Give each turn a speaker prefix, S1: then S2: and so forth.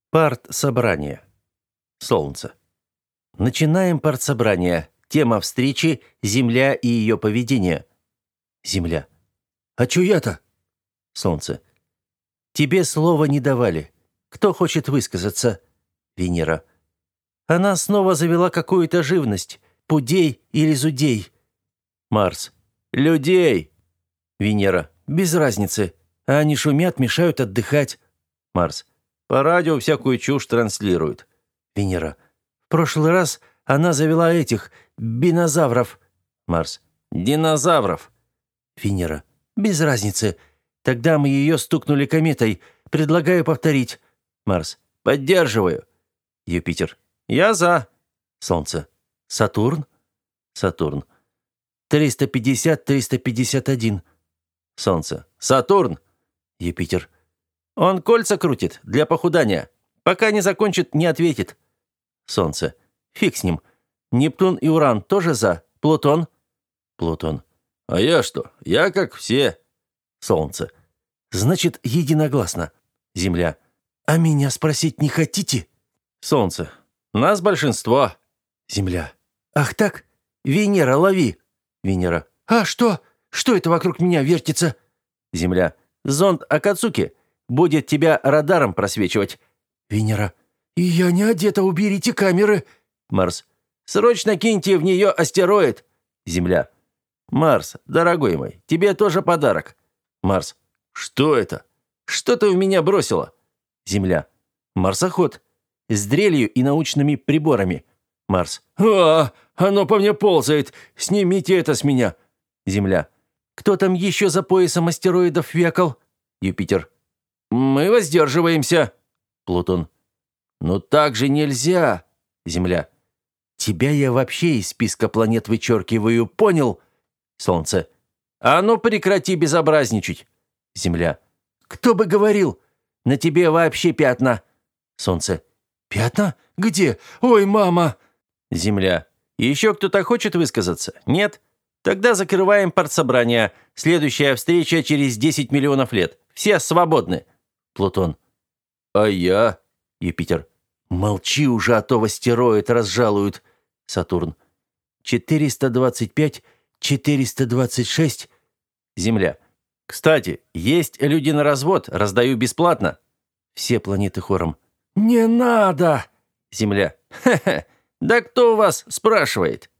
S1: Партсобрание. Солнце. Начинаем партсобрание. Тема встречи – Земля и ее поведение. Земля. А чё я-то? Солнце. Тебе слова не давали. Кто хочет высказаться? Венера. Она снова завела какую-то живность. Пудей или зудей. Марс. Людей. Венера. Без разницы. А они шумят, мешают отдыхать. Марс. По радио всякую чушь транслируют. Венера. В прошлый раз она завела этих бинозавров. Марс. Динозавров. Венера. Без разницы. Тогда мы ее стукнули кометой. Предлагаю повторить. Марс. Поддерживаю. Юпитер. Я за. Солнце. Сатурн. Сатурн. 350-351. Солнце. Сатурн. Юпитер. Он кольца крутит для похудания. Пока не закончит, не ответит. Солнце. Фиг с ним. Нептун и Уран тоже за. Плутон. Плутон. А я что? Я как все. Солнце. Значит, единогласно. Земля. А меня спросить не хотите? Солнце. Нас большинство. Земля. Ах так? Венера, лови. Венера. А что? Что это вокруг меня вертится? Земля. Зонд Акацуки будет тебя радаром просвечивать. Венера. И я не одета, уберите камеры. Марс. Срочно киньте в нее астероид. Земля. Марс, дорогой мой, тебе тоже подарок. Марс. Что это? Что ты в меня бросила? Земля. Марсоход. С дрелью и научными приборами. Марс. Оно по мне ползает. Снимите это с меня. Земля. Кто там еще за поясом астероидов векал? Юпитер. Мы воздерживаемся. Плутон. Ну так же нельзя. Земля. Тебя я вообще из списка планет вычеркиваю, понял? Солнце. А ну прекрати безобразничать. Земля. Кто бы говорил? На тебе вообще пятна. Солнце. Пятна? Где? Ой, мама. Земля. Еще кто-то хочет высказаться? Нет? Тогда закрываем партсобрание. Следующая встреча через 10 миллионов лет. Все свободны. Плутон. А я? Юпитер. Молчи уже, а то в астероид разжалуют. Сатурн. 425, 426. Земля. Кстати, есть люди на развод, раздаю бесплатно. Все планеты хором. Не надо. Земля. Ха-ха. Да кто у вас спрашивает?